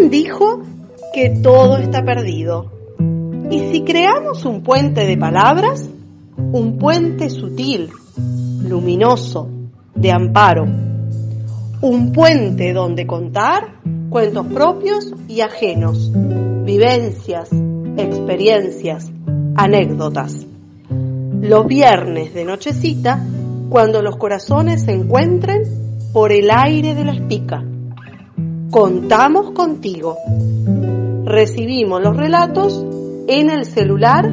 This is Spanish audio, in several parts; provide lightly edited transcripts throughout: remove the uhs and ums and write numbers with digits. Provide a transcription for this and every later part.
¿Quién dijo que todo está perdido? ¿Y si creamos un puente de palabras? Un puente sutil, luminoso, de amparo. Un puente donde contar cuentos propios y ajenos, vivencias, experiencias, anécdotas. Los viernes de nochecita, cuando los corazones se encuentren por el aire de la espica. Contamos contigo. Recibimos los relatos en el celular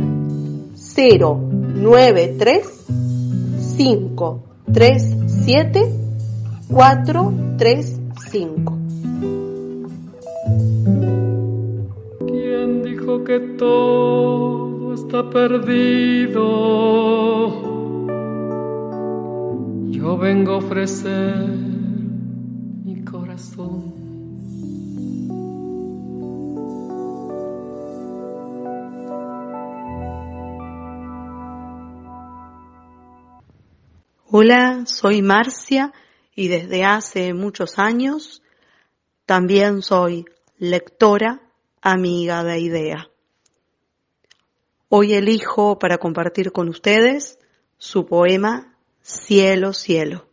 093 537 435. ¿Quién dijo que todo está perdido? Yo vengo a ofrecer mi corazón. Hola, soy Marcia y desde hace muchos años también soy lectora, amiga de Idea. Hoy elijo para compartir con ustedes su poema Cielo, cielo.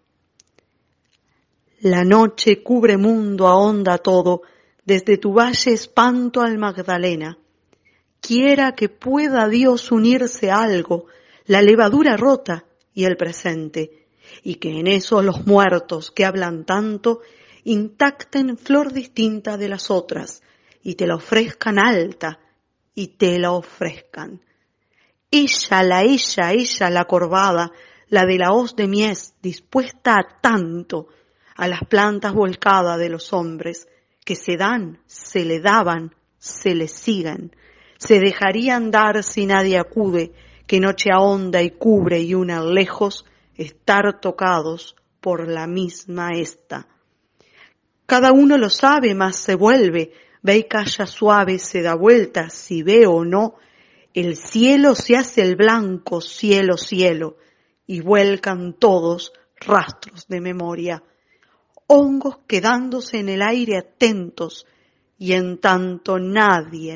La noche cubre mundo, ahonda todo, desde tu valle espanto al Magdalena. Quiera que pueda Dios unirse a algo, la levadura rota y el presente, y que en eso los muertos que hablan tanto intacten flor distinta de las otras, y te la ofrezcan alta, y te la ofrezcan. Ella la corvada, la de la hoz de mies, dispuesta a tanto, a las plantas volcadas de los hombres, que se dan, se le daban, se le siguen, se dejarían dar si nadie acude, que noche ahonda y cubre y una lejos, estar tocados por la misma esta. Cada uno lo sabe, mas se vuelve, ve y calla suave, se da vuelta, si ve o no, el cielo se hace el blanco, cielo, cielo, y vuelcan todos rastros de memoria, hongos quedándose en el aire atentos, y en tanto nadie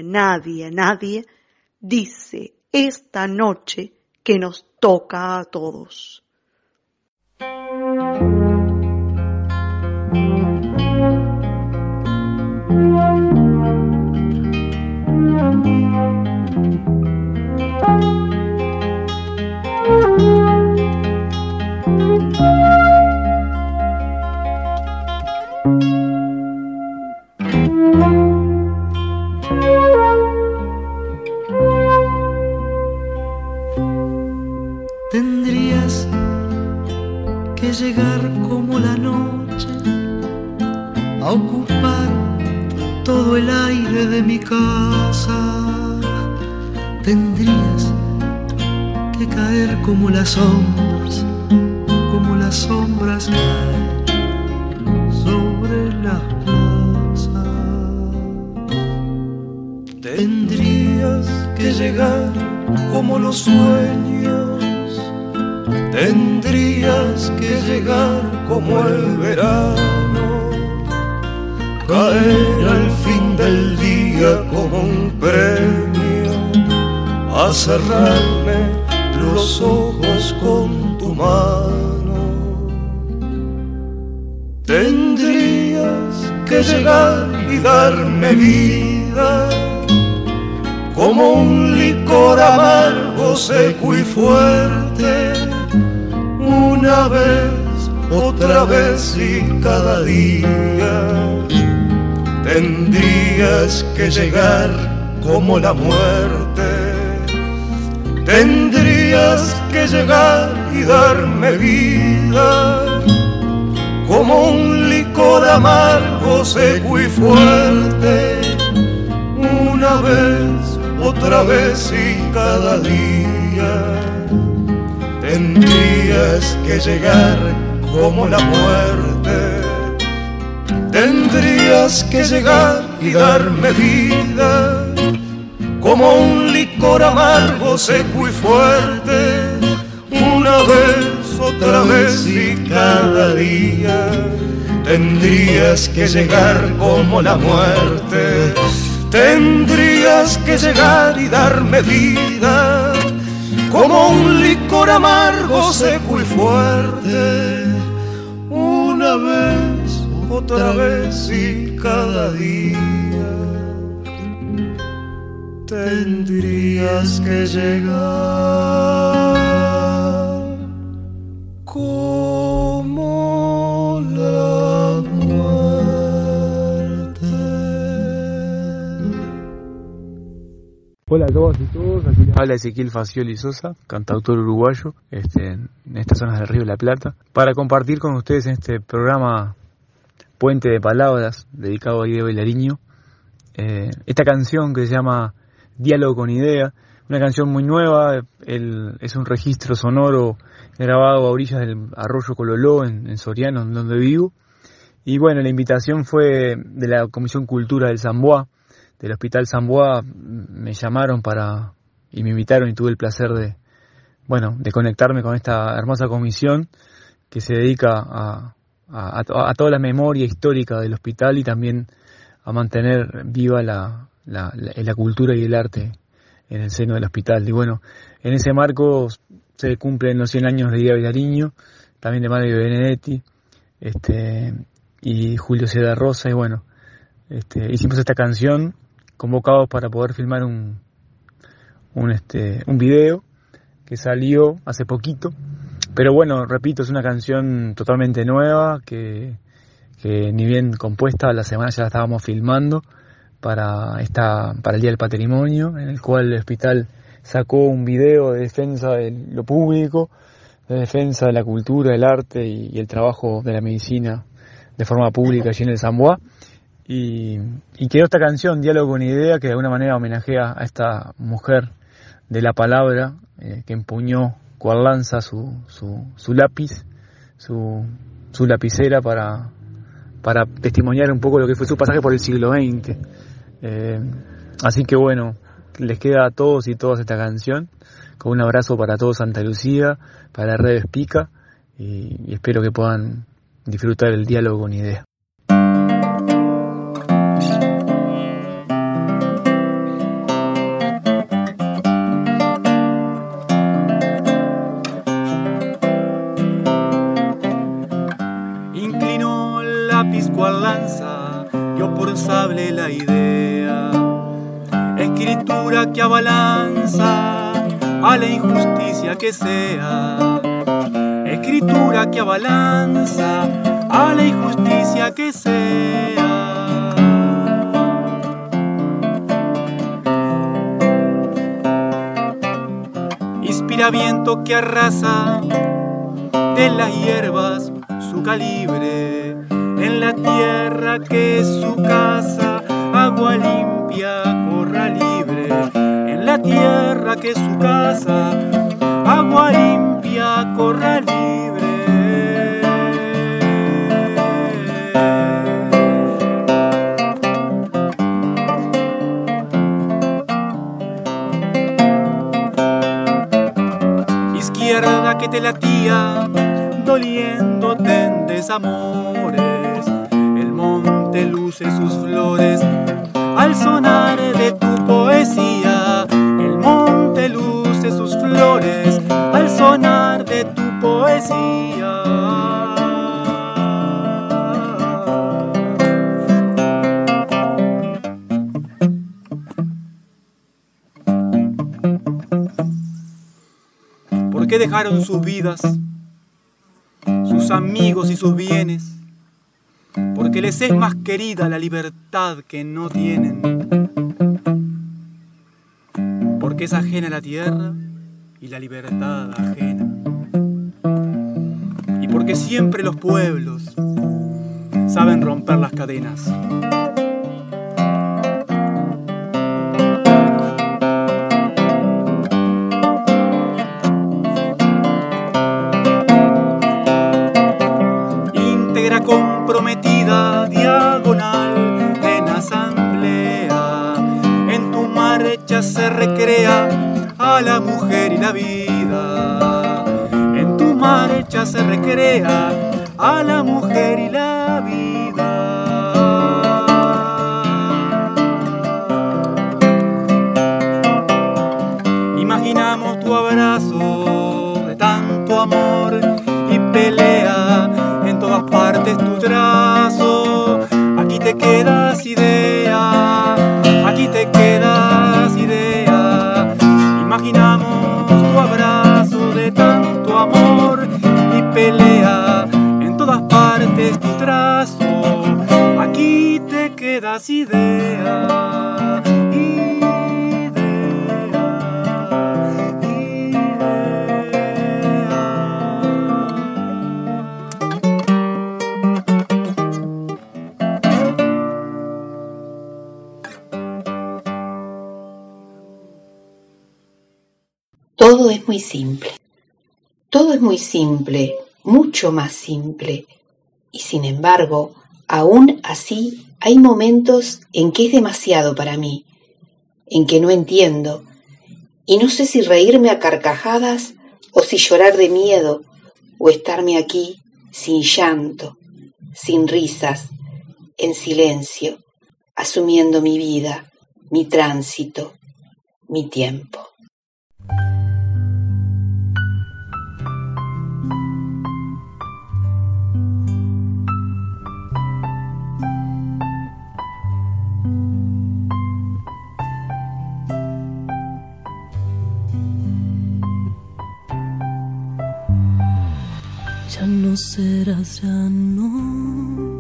dice esta noche que nos toca a todos. Tendrías que llegar como la noche a ocupar todo el aire de mi casa. Tendrías que caer como las sombras caen sobre las plazas. Tendrías que llegar como los sueños. Tendrías que llegar como el verano, caer al fin del día como un premio, a cerrarme los ojos con tu mano. Tendrías que llegar y darme vida como un licor amargo, seco y fuerte, una vez, otra vez y cada día. Tendrías que llegar como la muerte. Tendrías que llegar y darme vida como un licor amargo, seco y fuerte, una vez, otra vez y cada día. Tendrías que llegar como la muerte. Tendrías que llegar y darme vida como un licor amargo, seco y fuerte, una vez, otra vez y cada día. tendrías que llegar como la muerte, tendrías que llegar y darme vida, como un licor amargo, seco y fuerte, una vez, otra vez y cada día. Tendrías que llegar como la muerte. Hola a todas y todos, aquí les habla Ezequiel Facioli Sosa, cantautor uruguayo, en estas zonas del Río de la Plata, para compartir con ustedes en este programa Puente de Palabras, dedicado a Diego Vilariño, esta canción que se llama Diálogo con Idea, una canción muy nueva. Es un registro sonoro grabado a orillas del arroyo Cololó en Soriano, en donde vivo. Y bueno, la invitación fue de la Comisión Cultura del Zamboa, del Hospital Zamboa. Me llamaron y me invitaron y tuve el placer de conectarme con esta hermosa comisión que se dedica a toda la memoria histórica del hospital y también a mantener viva la cultura y el arte en el seno del hospital. Y bueno, en ese marco se cumplen los 100 años de Diego Vilariño, también de Mario Benedetti, y Julio César Rosa. Y bueno, hicimos esta canción convocados para poder filmar un video que salió hace poquito. Pero bueno, repito, es una canción totalmente nueva que ni bien compuesta, la semana ya la estábamos filmando para el Día del Patrimonio, en el cual el hospital sacó un video de defensa de lo público, de defensa de la cultura, el arte y el trabajo de la medicina de forma pública allí en el Zamboa. Y quedó esta canción, Diálogo con Idea, que de alguna manera homenajea a esta mujer de la palabra, que empuñó cual lanza su lápiz, su lapicera para testimoniar un poco lo que fue su pasaje por el siglo XX. Así que bueno, les queda a todos y todas esta canción, con un abrazo para todo Santa Lucía, para la red Espica, y espero que puedan disfrutar el diálogo con Idea. Inclinó el lápiz cual lanza, dio por sable la idea, escritura que abalanza a la injusticia que sea, escritura que abalanza a la injusticia que sea. Inspira viento que arrasa de las hierbas su calibre, en la tierra que es su casa, agua limpia, corra libre, en la tierra que es su casa, agua limpia, corra libre. Izquierda que te latía, doliéndote en desamores, el monte luce sus flores al sonar de tu poesía, el monte luce sus flores al sonar de tu poesía. ¿Por qué dejaron sus vidas, sus amigos y sus bienes? Porque les es más querida la libertad que no tienen, porque es ajena la tierra y la libertad ajena, y porque siempre los pueblos saben romper las cadenas. Comprometida, diagonal en asamblea, en tu marcha se recrea a la mujer y la vida, en tu marcha se recrea a la mujer y la la vida. Imaginamos tu abrazo de tanto amor y pelea en todas partes tu trazo. Aquí te quedas idea, aquí te quedas idea. Imaginamos tu abrazo de tanto amor y pelea en todas partes tu trazo. Aquí te quedas idea. Todo es muy simple. Todo es muy simple, mucho más simple. Y sin embargo, aún así, hay momentos en que es demasiado para mí, en que no entiendo, y no sé si reírme a carcajadas o si llorar de miedo, o estarme aquí sin llanto, sin risas, en silencio, asumiendo mi vida, mi tránsito, mi tiempo. Ya no serás, ya no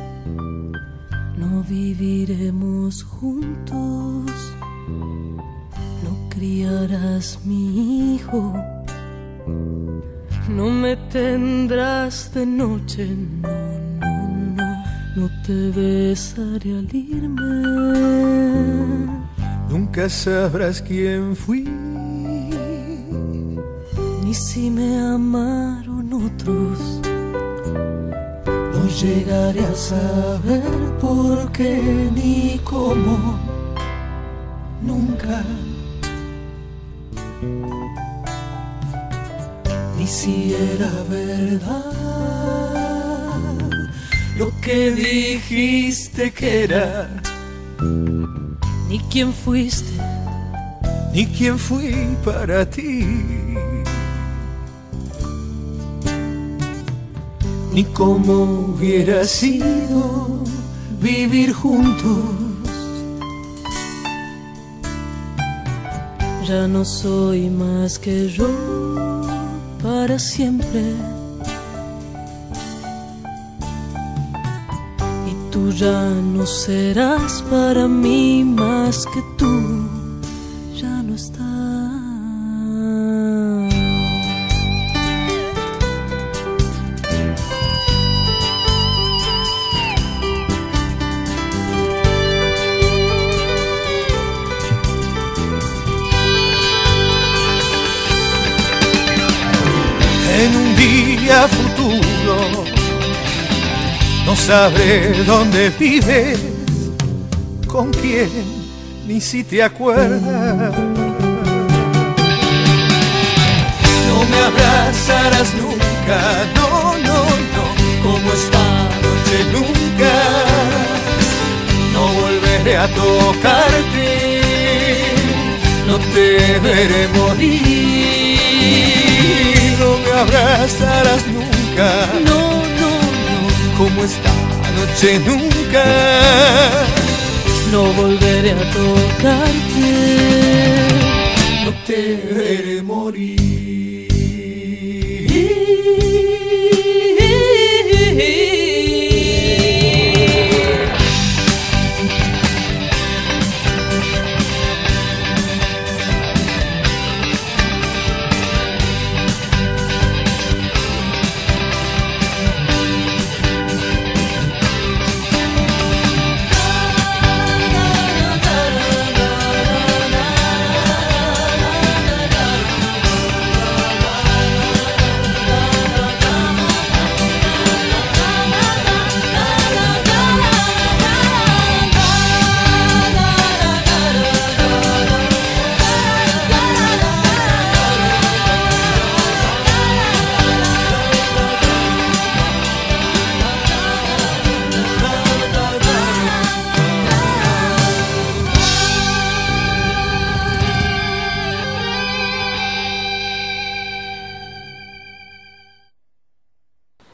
viviremos juntos, no criarás mi hijo, no me tendrás de noche, no te besaré al irme, Nunca sabrás quién fui, ni si me amaron otros. no llegaré a saber por qué ni cómo, nunca. Ni si era verdad lo que dijiste que era, Ni quién fuiste, ni quién fui para ti, ni cómo hubiera sido vivir juntos. ya no soy más que yo para siempre. Y tú ya no serás para mí más que tú, ya no estás. En un día futuro no sabré dónde vives, con quién, ni si te acuerdas. No me abrazarás nunca, no, como esta noche nunca. No volveré a tocarte, no te veré morir. No me abrazarás nunca, No, como esta noche nunca. no volveré a tocarte. No te veré morir.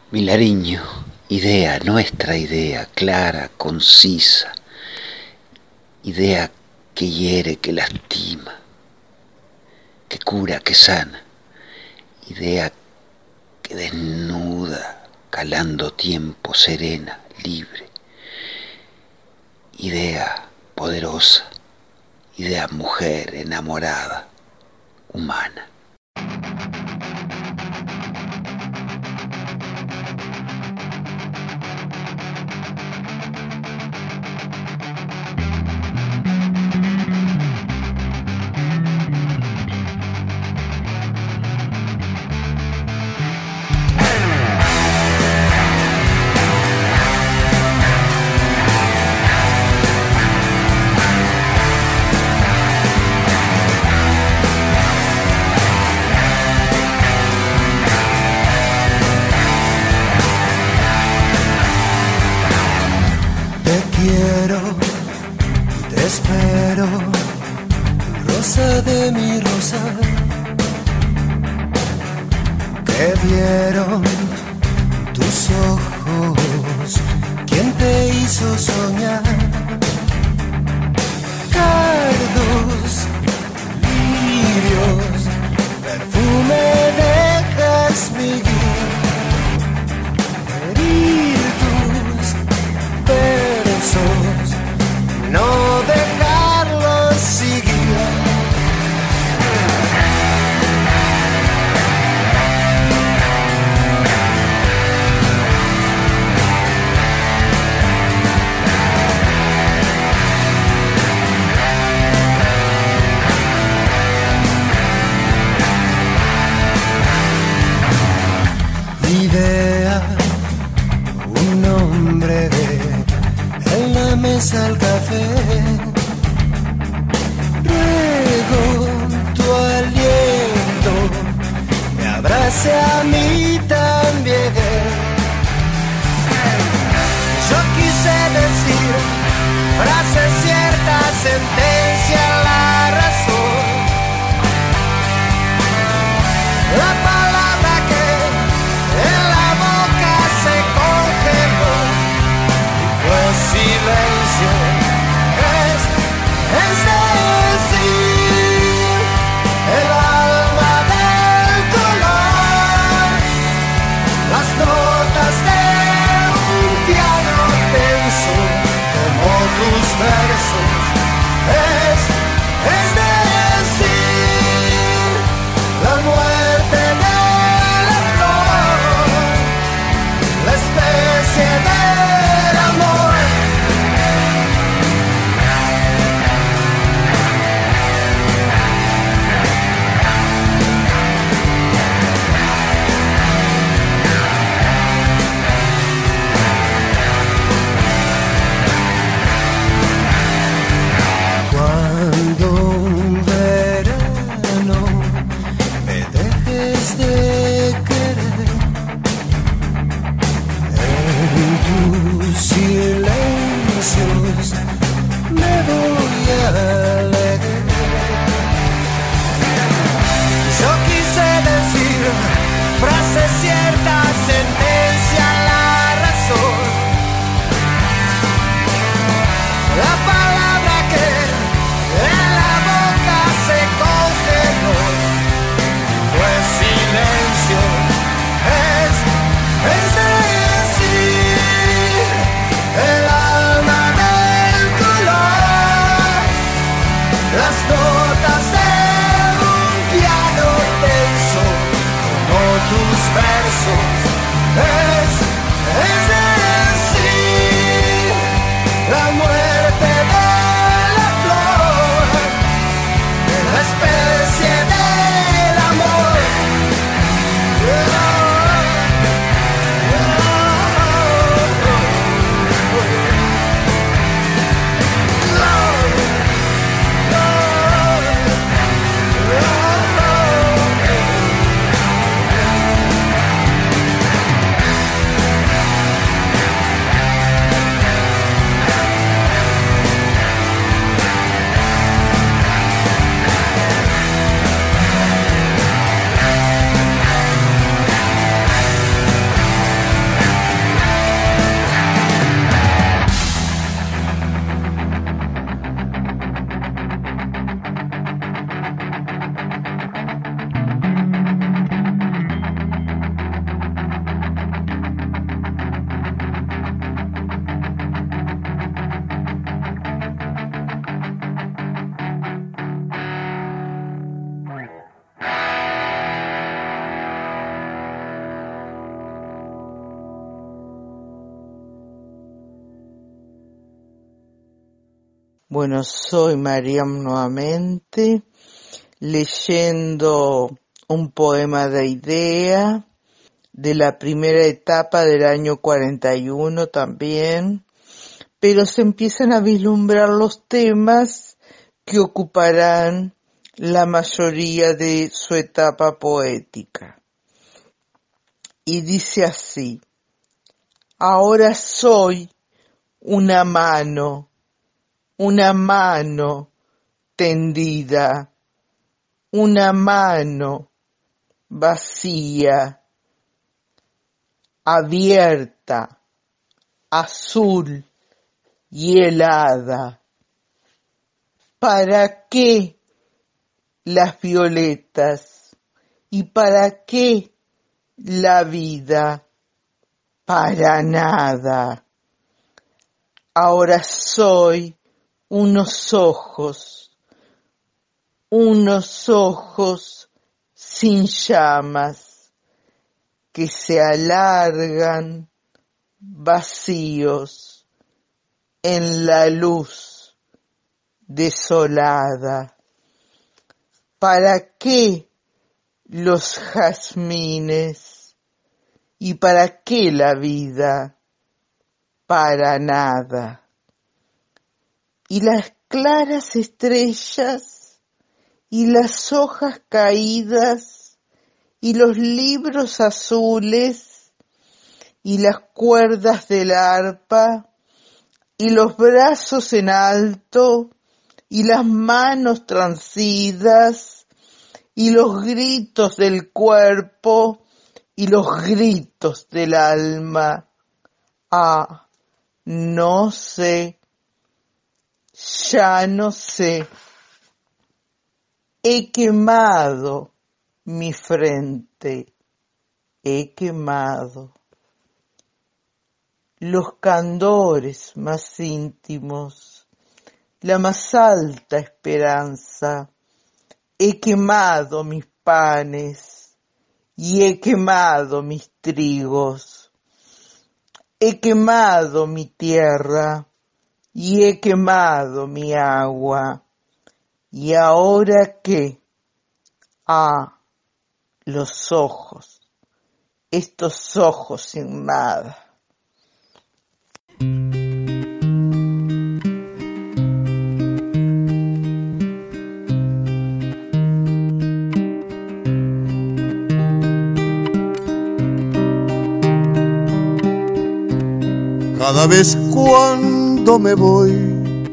Milariño, idea, nuestra idea, clara, concisa, idea que hiere, que lastima, que cura, que sana, idea que desnuda, calando tiempo, serena, libre, idea poderosa, idea mujer enamorada, humana. Espero, rosa de mi rosa, que vieron tus ojos, ¿quién te hizo soñar? Cardos, lirios, perfume de jazmín, herir tus versos, no dejarlos seguir. Idea, un nombre en la mesa al café. Ruego tu aliento me abrace a mí también. Yo quise decir frases ciertas, sentencia la razón. La palabra que en la boca se congeló fue silencio. Es decir, el alma del color Bueno, soy Mariam nuevamente, leyendo un poema de Idea, de la primera etapa del año 41 también, pero se empiezan a vislumbrar los temas que ocuparán la mayoría de su etapa poética. Y dice así: ahora soy una mano tendida, una mano vacía, abierta, azul y helada. ¿Para qué las violetas? ¿Y para qué la vida? Para nada. Ahora soy unos ojos sin llamas que se alargan vacíos en la luz desolada. ¿Para qué los jazmines? ¿Y para qué la vida? Para nada. Y las claras estrellas, y las hojas caídas, y los libros azules, y las cuerdas del arpa, y los brazos en alto, y las manos transidas, y los gritos del cuerpo, y los gritos del alma. Ah, no sé, ya no sé. He quemado mi frente, he quemado los candores más íntimos, la más alta esperanza. He quemado mis panes y he quemado mis trigos. He quemado mi tierra y he quemado mi agua. ¿Y ahora qué? Ah, los ojos, estos ojos sin nada. Cada vez cuando me voy,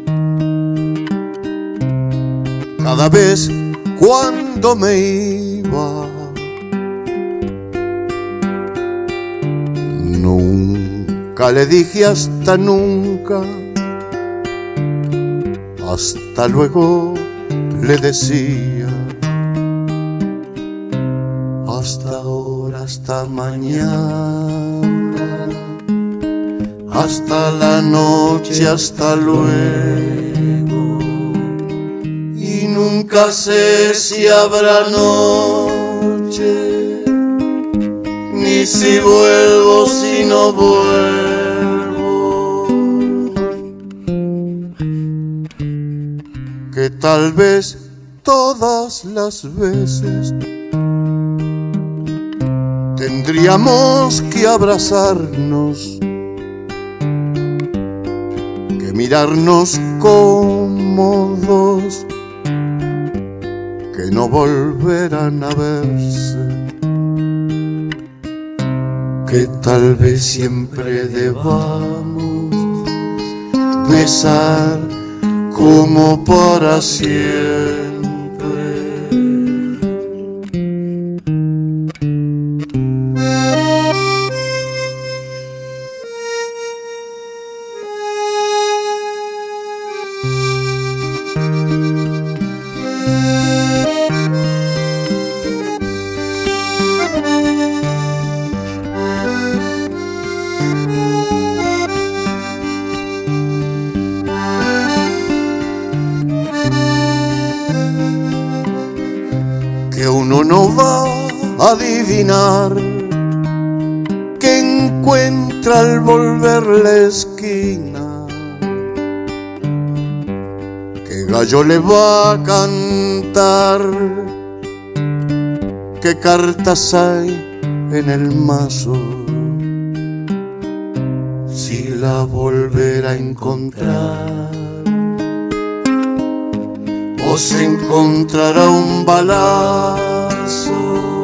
cada vez cuando me iba, nunca le dije hasta nunca, hasta luego le decía, hasta ahora, hasta mañana, hasta la noche, hasta luego. Y nunca sé si habrá noche, ni si vuelvo, si no vuelvo. Que tal vez todas las veces tendríamos que abrazarnos, que mirarnos como dos, que no volverán a verse, que tal vez siempre debamos besar como para siempre. Que uno no va a adivinar que encuentra al volver la esquina, gallo le va a cantar. ¿Qué cartas hay en el mazo? Si la volverá a encontrar, o se encontrará un balazo.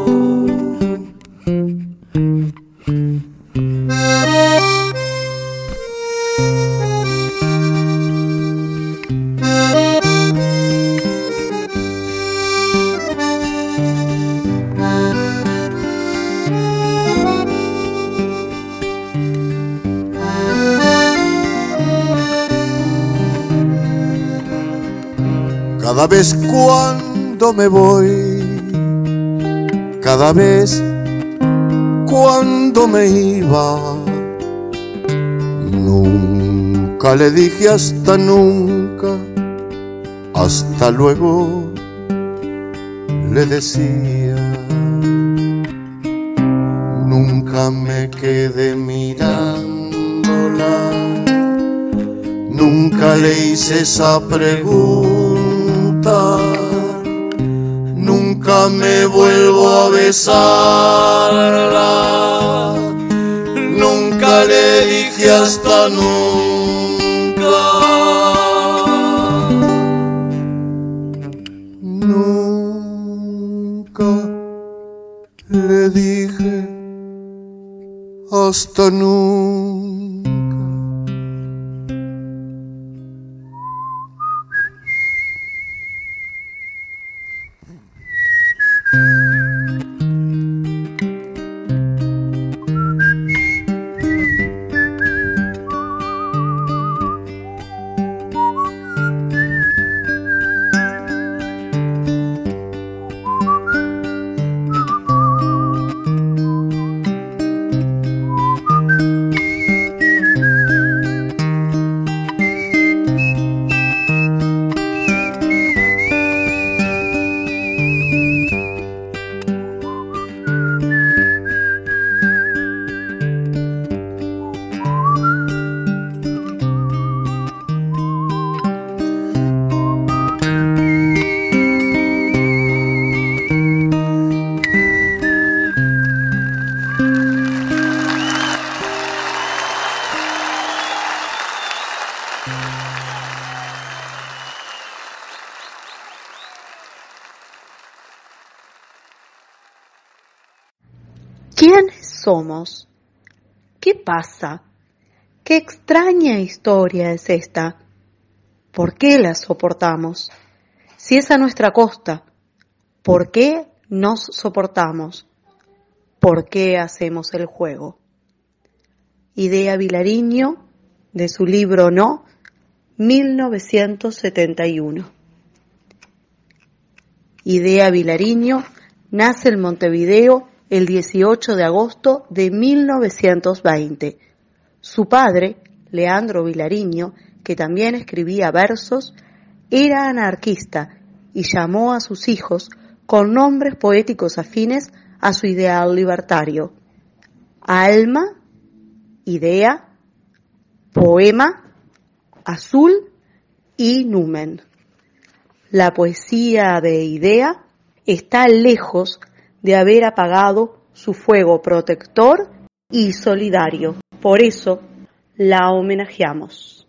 Cada vez cuando me voy, cada vez cuando me iba, nunca le dije hasta nunca, hasta luego le decía. Nunca me quedé mirándola, nunca le hice esa pregunta, nunca me vuelvo a besarla, nunca le dije hasta nunca, nunca le dije hasta nunca. ¿Quiénes somos? ¿Qué pasa? ¿Qué extraña historia es esta? ¿Por qué la soportamos? Si es a nuestra costa, ¿por qué nos soportamos? ¿Por qué hacemos el juego? Idea Vilariño, de su libro No, 1971. Idea Vilariño nace en Montevideo el 18 de agosto de 1920. Su padre, Leandro Vilariño, que también escribía versos, era anarquista y llamó a sus hijos con nombres poéticos afines a su ideal libertario: Alma, Idea, Poema, Azul y Numen. La poesía de Idea está lejos de haber apagado su fuego protector y solidario. Por eso la homenajeamos.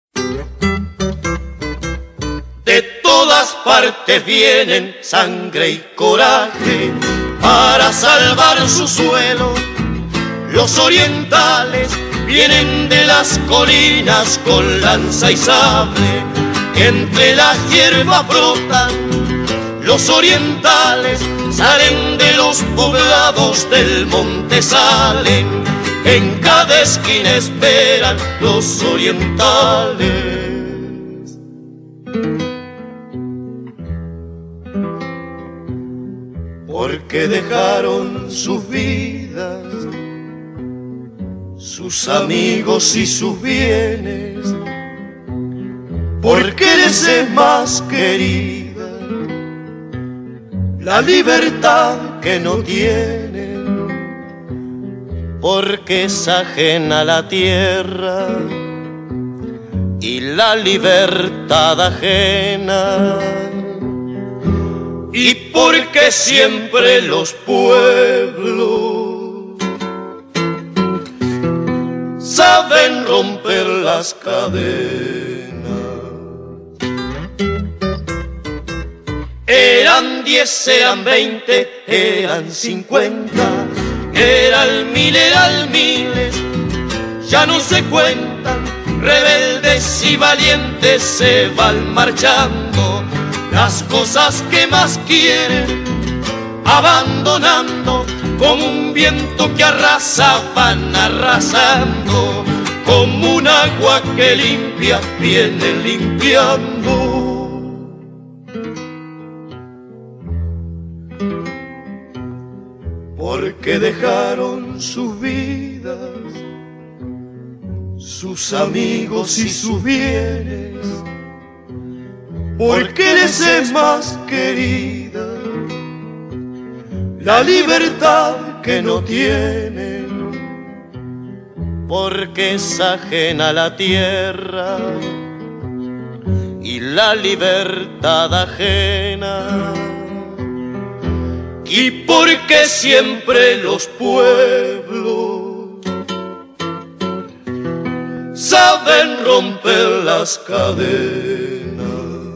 De todas partes vienen sangre y coraje para salvar su suelo. Los orientales vienen de las colinas con lanza y sable, entre las hierbas brotan. Los orientales salen de los poblados del monte, salen, en cada esquina esperan los orientales. Porque dejaron sus vidas, sus amigos y sus bienes, porque les es más querida la libertad que no tienen, porque es ajena la tierra y la libertad ajena. Y porque siempre los pueblos saben romper las cadenas. Eran 10, eran 20, eran 50, eran 1000, eran miles, ya no se cuentan. Rebeldes y valientes se van marchando, las cosas que más quieren, abandonando, como un viento que arrasa, van arrasando, como un agua que limpia, viene limpiando. Porque dejaron sus vidas, sus amigos y sus bienes, porque les es más querida la libertad que no tienen, porque es ajena la tierra y la libertad ajena, y porque siempre los pueblos saben romper las cadenas.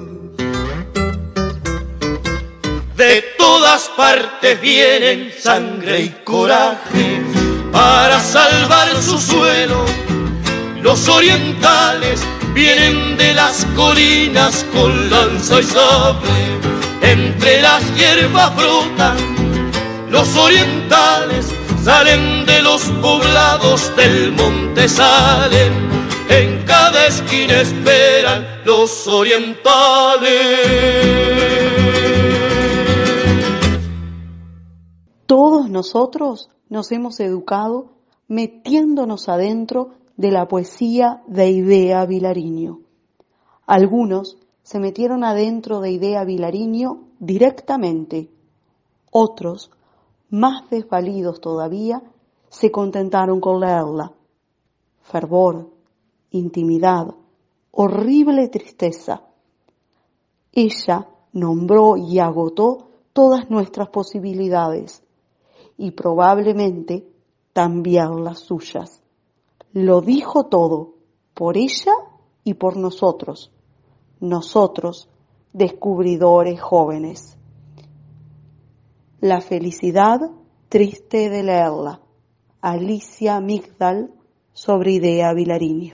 De todas partes vienen sangre y coraje para salvar su suelo. Los orientales vienen de las colinas con lanza y sable, entre las hierbas brotan. Los orientales salen de los poblados del monte, salen, en cada esquina esperan los orientales. Todos nosotros nos hemos educado metiéndonos adentro de la poesía de Idea Vilariño. Algunos se metieron adentro de Idea Vilariño directamente, otros, más desvalidos todavía, se contentaron con leerla. Fervor, intimidad, horrible tristeza. Ella nombró y agotó todas nuestras posibilidades y probablemente también las suyas. Lo dijo todo, por ella y por nosotros, descubridores jóvenes. La felicidad triste de leerla. Alicia Migdal, sobre Idea Vilariño.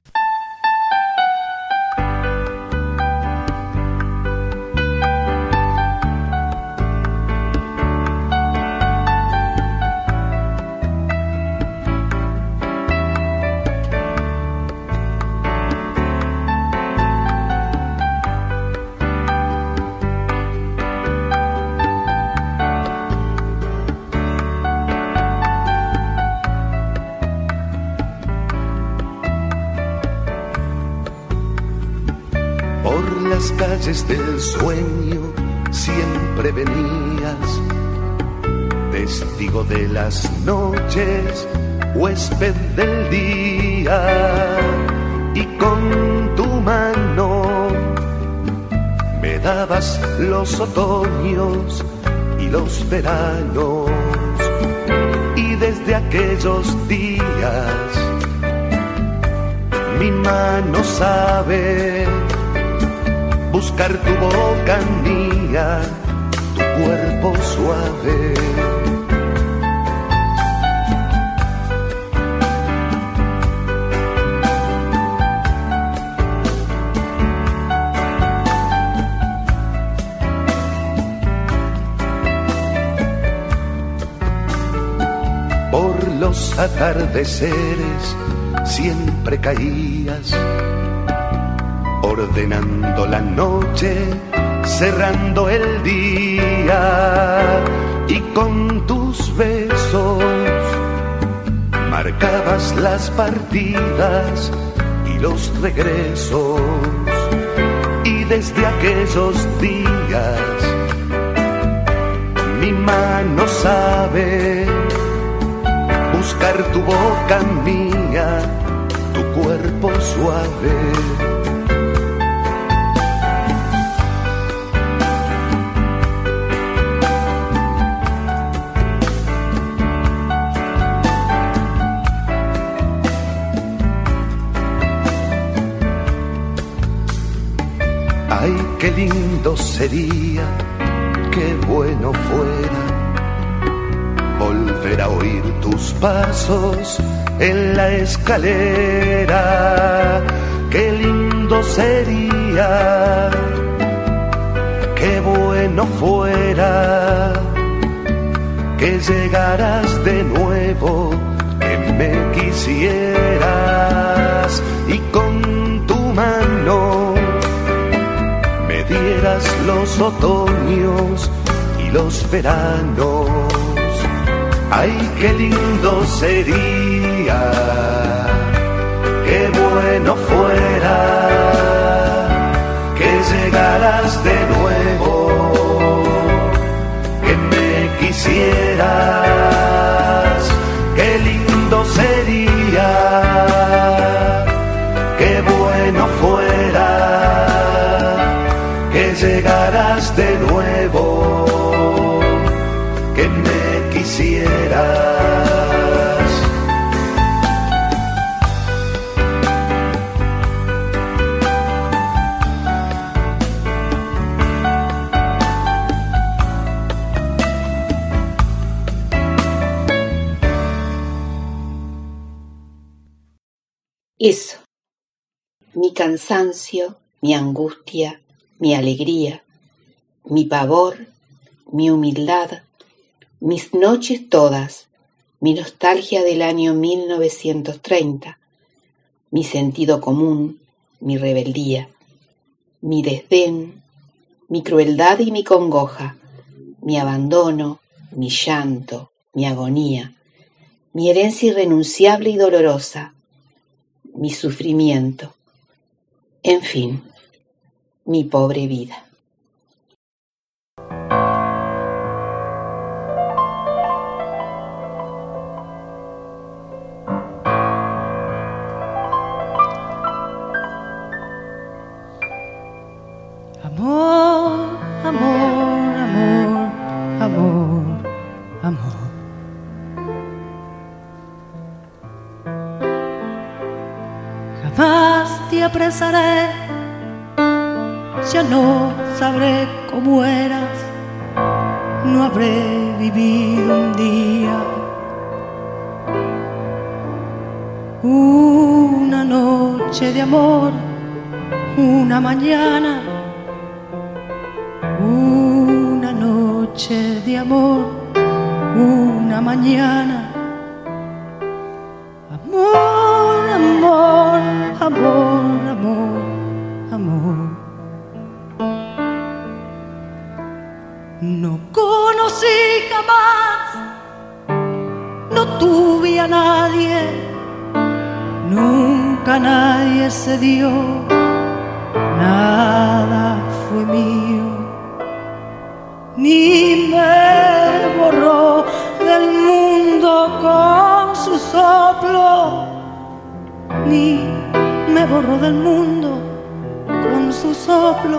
Calles del sueño siempre venías, testigo de las noches, huésped del día, y con tu mano me dabas los otoños y los veranos, y desde aquellos días mi mano sabe buscar tu boca mía, tu cuerpo suave. Por los atardeceres siempre caías, ordenando la noche, cerrando el día, y con tus besos marcabas las partidas y los regresos, y desde aquellos días mi mano sabe buscar tu boca mía, tu cuerpo suave. lindo sería, qué bueno fuera volver a oír tus pasos en la escalera. Qué lindo sería, qué bueno fuera que llegaras de nuevo, que me quisieras y con tu mano me dieras los otoños y los veranos. Ay, qué lindo sería, qué bueno fuera que llegaras de nuevo, que me quisieras. Qué lindo sería, qué bueno fuera que llegaras de nuevo, que me quisieras. Eso, mi cansancio, mi angustia, mi alegría, mi pavor, mi humildad, mis noches todas, mi nostalgia del año 1930, mi sentido común, mi rebeldía, mi desdén, mi crueldad y mi congoja, mi abandono, mi llanto, mi agonía, mi herencia irrenunciable y dolorosa, mi sufrimiento, en fin, mi pobre vida. Amor, amor, amor, amor, amor. Jamás te apresaré, ya no sabré cómo eras, no habré vivido un día, una noche de amor, una mañana, una noche de amor, una mañana. Amor, amor, amor, amor, amor. No conocí jamás, no tuve a nadie, nunca nadie se dio, nada fue mío, ni me borró del mundo con su soplo, ni me borró del mundo con su soplo.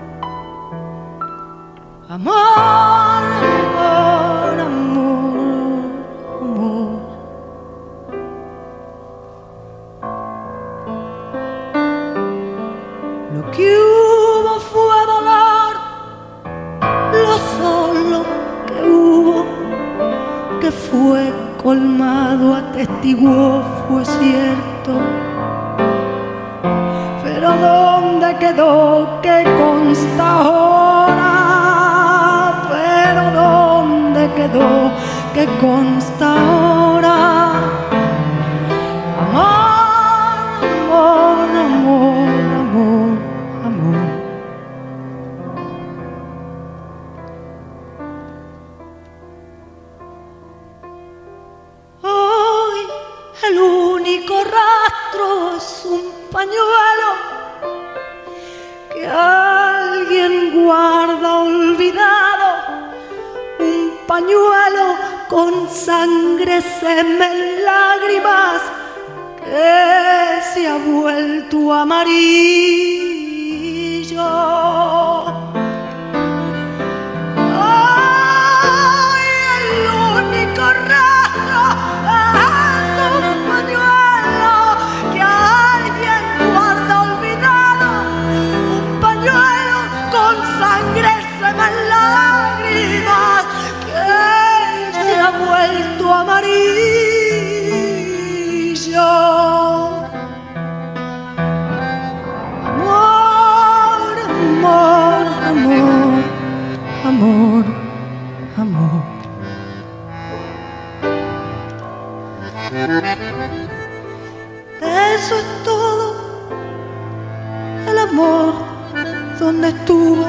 Amor, amor, amor, amor. Lo que hubo fue dolor, lo solo que hubo, que fue colmado, atestiguó, fue cierto. Pero ¿dónde quedó que consta ahora? Pero ¿dónde quedó que consta ahora? Amor, amor, amor, amor, amor. Hoy el único rastro es un pañuelo que alguien guarda olvidado, un pañuelo con sangre, semen, lágrimas que se ha vuelto amarillo. Ay, el único rastro es un pañuelo que alguien guarda olvidado, un pañuelo con Eso es todo. El amor, ¿dónde estuvo?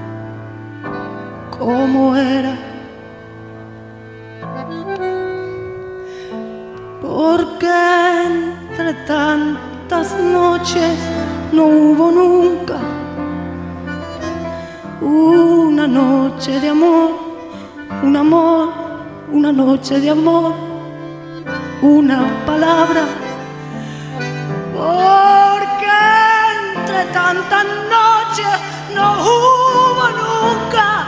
¿Cómo era? Porque entre tantas noches no hubo nunca una noche de amor, un amor, una noche de amor, una palabra. Porque entre tantas noches no hubo nunca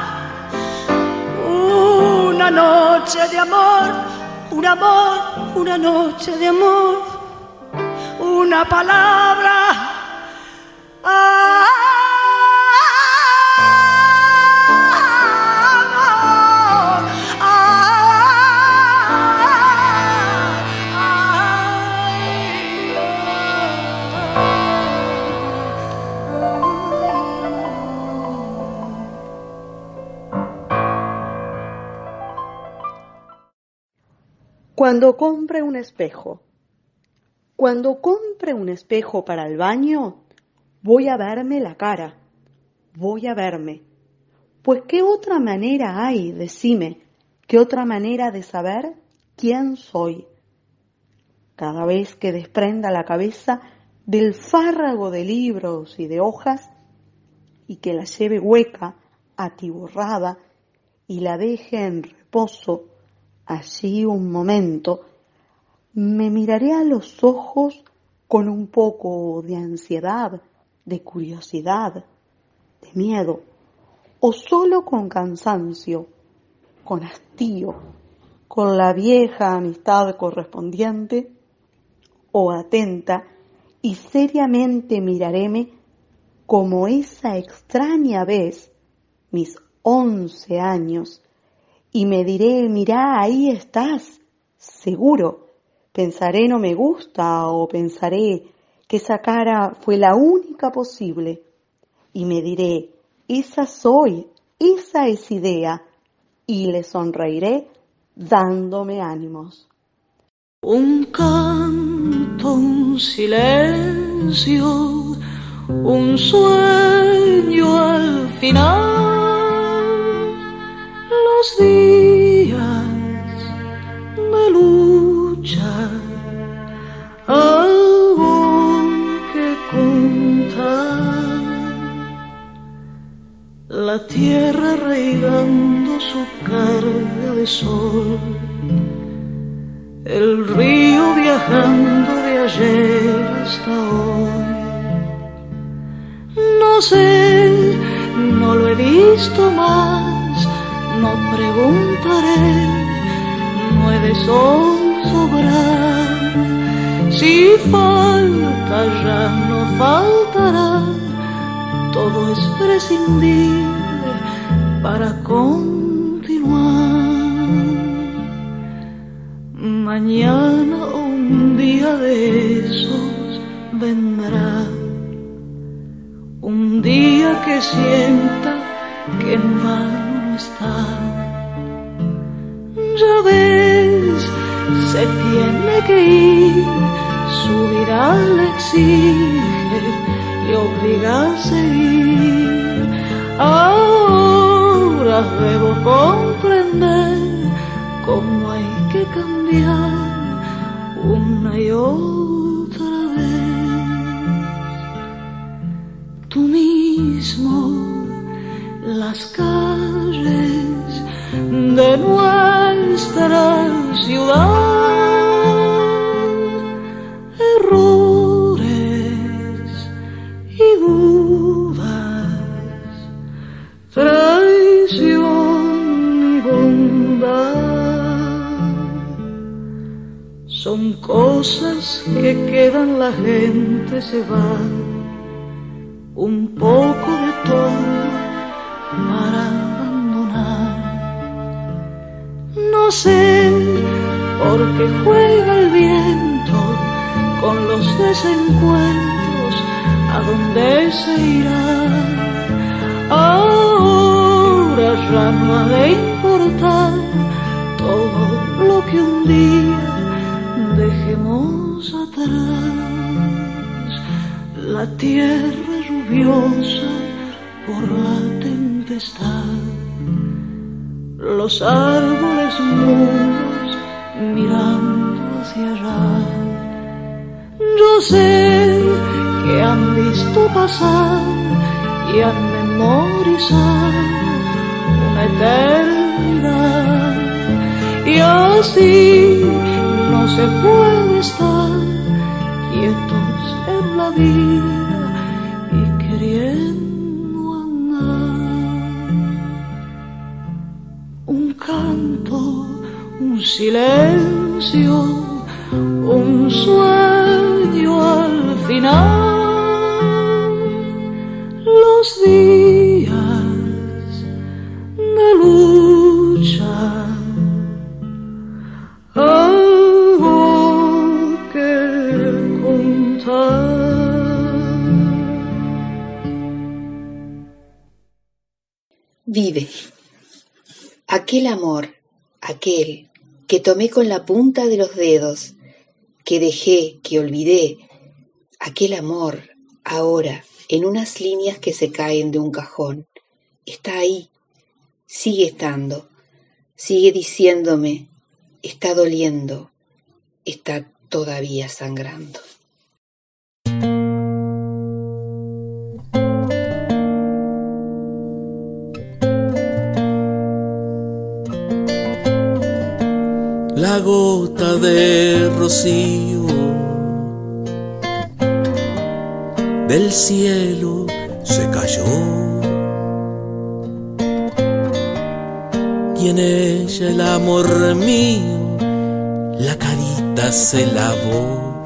una noche de amor, un amor, una noche de amor, una palabra. Cuando compre un espejo para el baño, voy a verme la cara, voy a verme. Pues ¿qué otra manera hay, decime, qué otra manera de saber quién soy? Cada vez que desprenda la cabeza del fárrago de libros y de hojas y que la lleve hueca, atiborrada y la deje en reposo, allí un momento, me miraré a los ojos con un poco de ansiedad, de curiosidad, de miedo, o solo con cansancio, con hastío, con la vieja amistad correspondiente, o atenta y seriamente miraréme como esa extraña vez, mis 11 años, y me diré, mirá, ahí estás, seguro. Pensaré no me gusta o pensaré que esa cara fue la única posible. Y me diré, esa soy, esa es idea. Y le sonreiré dándome ánimos. Un canto, un silencio, un sueño al final. Los días de lucha, algo que contar. La tierra regando su carga de sol, el río viajando de ayer hasta hoy. No sé, no lo he visto más. No preguntaré, no he de zozobrar. Si falta ya no faltará, todo es prescindible para continuar. Mañana o un día de esos vendrá, un día que sienta que en vano está. Ya ves, se tiene que ir, su vida le exige, le obliga a seguir. Ahora debo comprender cómo hay que cambiar una y otra vez. Tú mismo, las calles de nuestra ciudad, errores y dudas, traición y bondad, son cosas que quedan, la gente se va, un poco de todo para abandonar. No sé por qué juega el viento con los desencuentros, a dónde se irá. Ahora ya no ha de importar todo lo que un día atrás, la tierra lluviosa por la tempestad, los árboles mudos mirando hacia allá. Yo sé que han visto pasar y han memorizado una eternidad, y así no se puede estar quietos en la vida y queriendo andar. Un canto, un silencio, un sueño al final, los días de lucha. Algo que contar. Vive. Aquel amor, aquel que tomé con la punta de los dedos, que dejé, que olvidé, aquel amor, ahora, en unas líneas que se caen de un cajón, está ahí, sigue estando, sigue diciéndome, está doliendo, está todavía sangrando. La gota de rocío del cielo se cayó y en ella el amor mío la carita se lavó.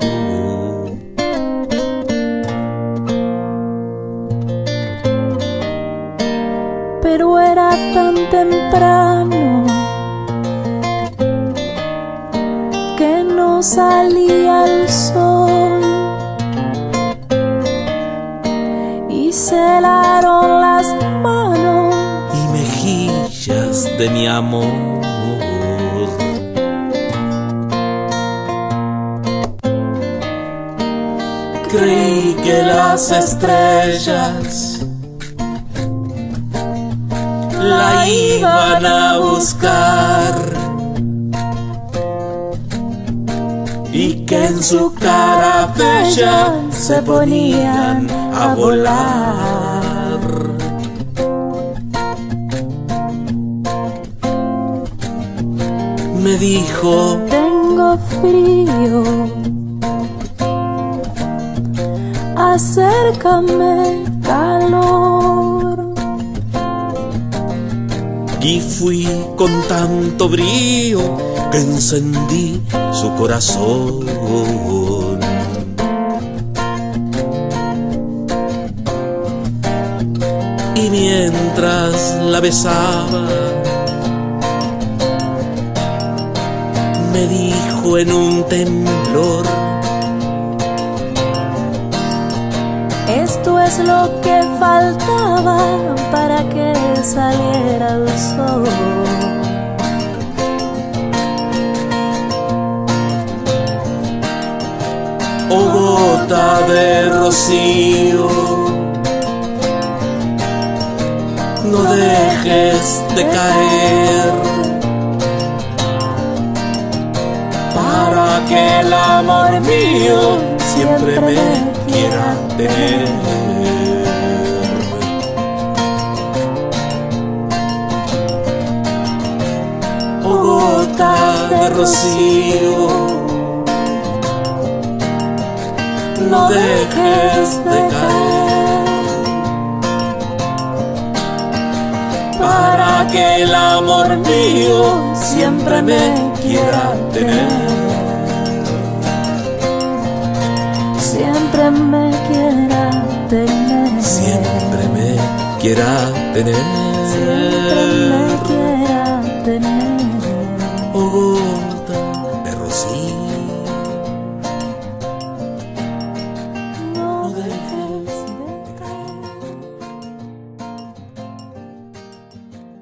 Pero era tan temprano que no salía el sol y se helaron las manos y mejillas de mi amor. Creí que las estrellas la iban a buscar y que en su cara bella se ponían a volar. Me dijo: tengo frío, acércame, calor. Y fui con tanto brío que encendí su corazón. Y mientras la besaba, me dijo en un temblor: esto es lo que faltaba para que saliera el sol. Oh gota de rocío, no dejes de caer, para que el amor mío siempre me quiera tener. Oh gota de rocío, no dejes de caer, para que el amor mío siempre me quiera tener. Siempre me quiera tener. Siempre me quiera tener. Siempre me quiera tener. Oh gota de rocío, no dejes de caer.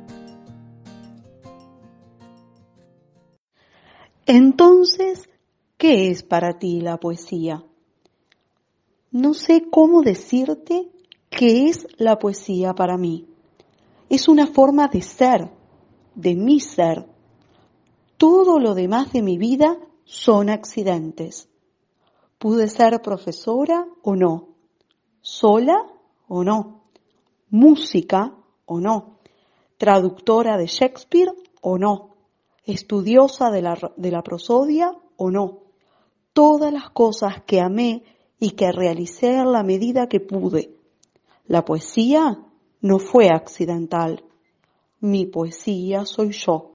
Entonces ¿qué es para ti la poesía? No sé cómo decirte qué es la poesía para mí. Es una forma de ser, de mi ser. Todo lo demás de mi vida son accidentes. Pude ser profesora o no, sola o no, música o no, traductora de Shakespeare o no, estudiosa de la prosodia o no. Todas las cosas que amé y que realicé en la medida que pude. La poesía no fue accidental. Mi poesía soy yo.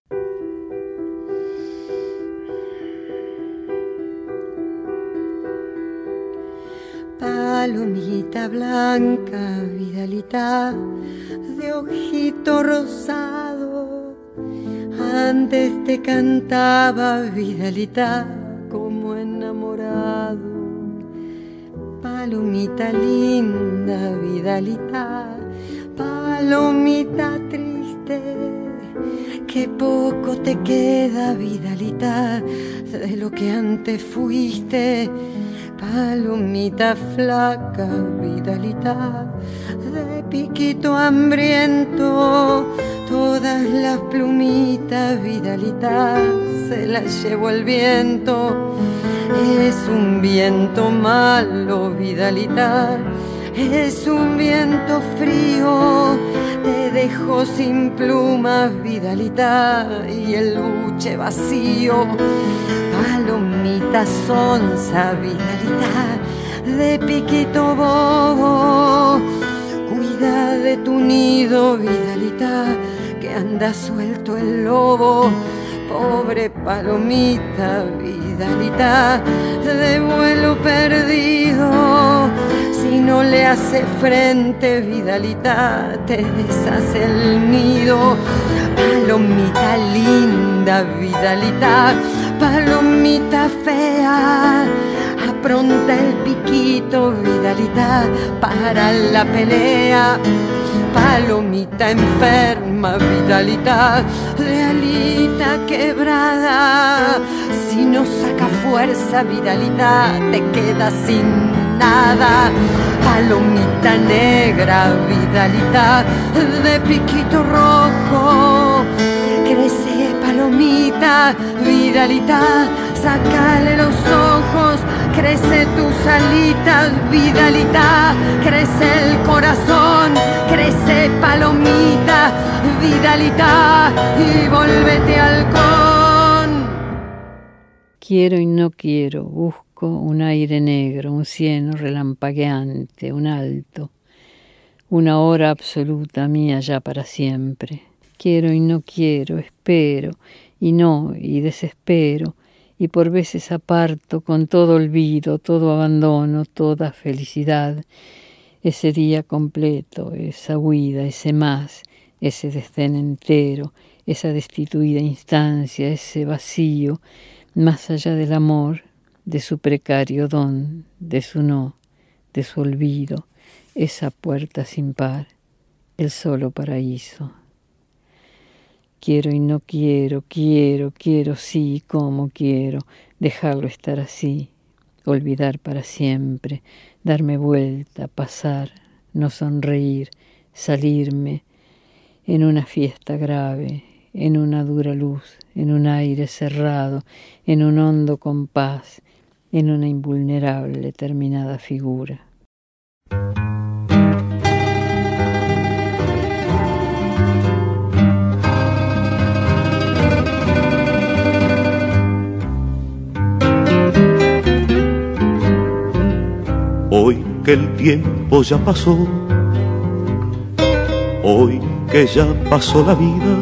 Palomita blanca, Vidalita, de ojito rosado, antes te cantaba, Vidalita, como enamorado. Palomita linda, Vidalita, palomita triste, que poco te queda, Vidalita, de lo que antes fuiste. Palomita flaca, Vidalita, de piquito hambriento, todas las plumitas, Vidalita, se las llevó el viento. Es un viento malo, Vidalita, es un viento frío, te dejó sin plumas, Vidalita, y el buche vacío. Palomita sonsa, Vidalita, de piquito bobo, cuida de tu nido, Vidalita, que anda suelto el lobo. Pobre palomita, Vidalita, de vuelo perdido, si no le hace frente, Vidalita, te deshace el nido. Palomita linda, Vidalita, palomita fea, apronta el piquito, Vidalita, para la pelea. Palomita enferma, Vidalita, de alita quebrada, si no saca fuerza, Vidalita, te quedas sin nada. Palomita negra, Vidalita, de piquito rojo, crece palomita, Vidalita, sácale los ojos, crece tus alitas, Vidalita, crece el corazón, crece palomita, Vidalita, y volvete halcón. Quiero y no quiero, busco un aire negro, un cielo relampagueante, un alto, una hora absoluta mía ya para siempre. Quiero y no quiero, espero y no y desespero, y por veces aparto con todo olvido, todo abandono, toda felicidad, ese día completo, esa huida, ese más, ese desdén entero, esa destituida instancia, ese vacío, más allá del amor, de su precario don, de su no, de su olvido, esa puerta sin par, el solo paraíso. Quiero y no quiero, quiero sí, como quiero, dejarlo estar así, olvidar para siempre, darme vuelta, pasar, no sonreír, salirme, en una fiesta grave, en una dura luz, en un aire cerrado, en un hondo compás, en una invulnerable determinada figura. Hoy que el tiempo ya pasó, hoy que ya pasó la vida,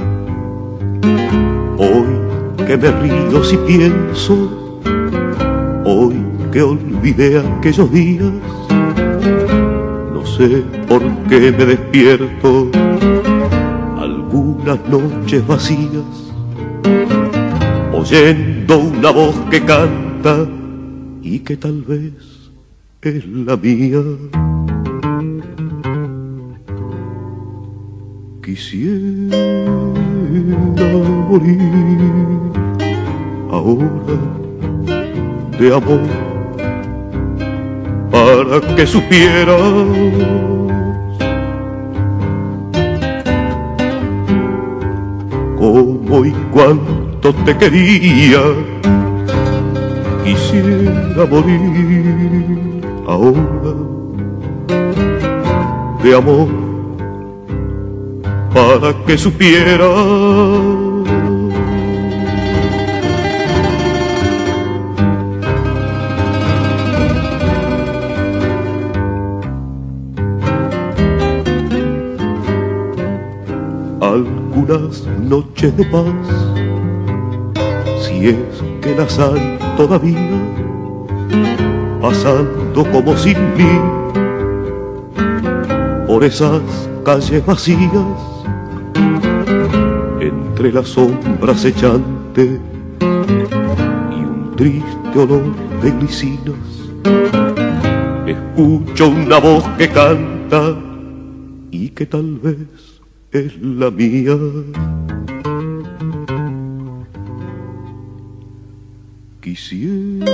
hoy que me río si pienso, hoy que olvidé aquellos días, no sé por qué me despierto algunas noches vacías, oyendo una voz que canta y que tal vez es la mía. Quisiera morir ahora de amor para que supieras cómo y cuánto te quería. Quisiera morir ahora de amor para que supieras algunas noches de paz, si es que las hay todavía, pasando como sin mí por esas calles vacías, entre las sombras echantes y un triste olor de glicinas, escucho una voz que canta y que tal vez es la mía. Quisiera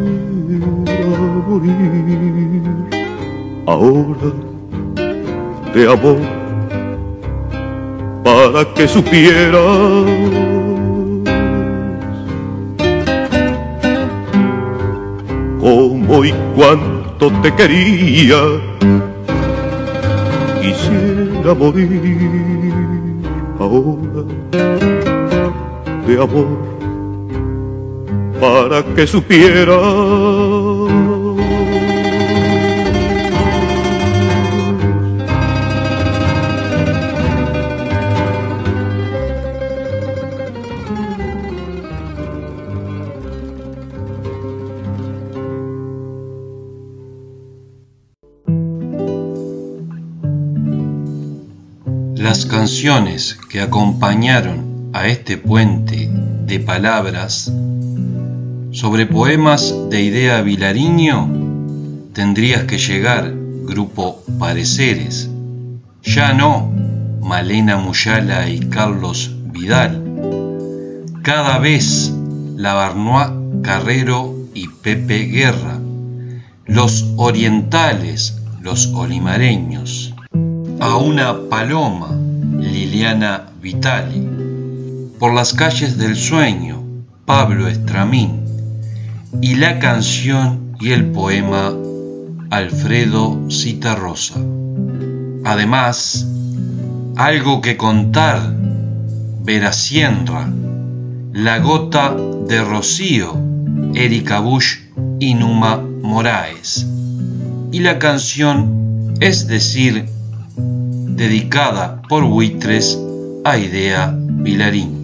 morir ahora de amor para que supieras cómo y cuánto te quería. Quisiera morir ahora de amor para que supieras Las canciones que acompañaron a este puente de palabras sobre poemas de Idea Vilariño, Tendrías que llegar, grupo Pareceres, Ya no, Malena Muyala y Carlos Vidal, Cada vez, Lavarnois Carrero y Pepe Guerra, Los Orientales, Los Olimareños, A una paloma, Liliana Vitali, Por las calles del sueño, Pablo Estramín, y la canción y el poema Alfredo Citarrosa. Además, Algo que contar, Vera Sierra, La gota de rocío, Erika Bush y Numa Moraes, y la canción Es decir, dedicada por Buitres a Idea Vilariño.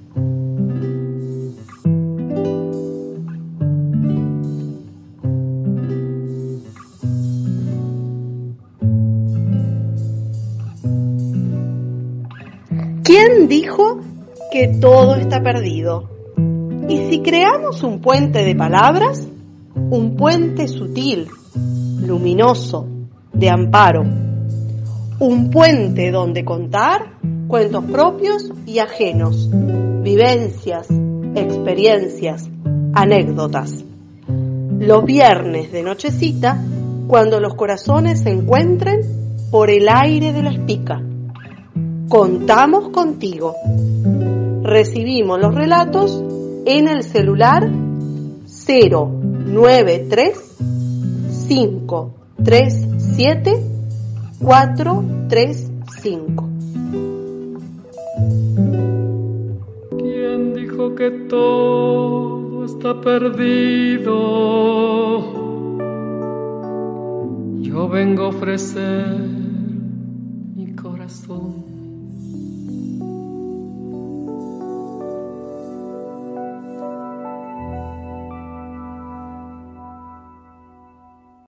¿Quién dijo que todo está perdido? ¿Y si creamos un puente de palabras? Un puente sutil, luminoso, de amparo. Un puente donde contar cuentos propios y ajenos, vivencias, experiencias, anécdotas. Los viernes de nochecita, cuando los corazones se encuentren por el aire de la espica. Contamos contigo. Recibimos los relatos en el celular 093 537 435. ¿Quién dijo que todo está perdido? Yo vengo a ofrecer mi corazón.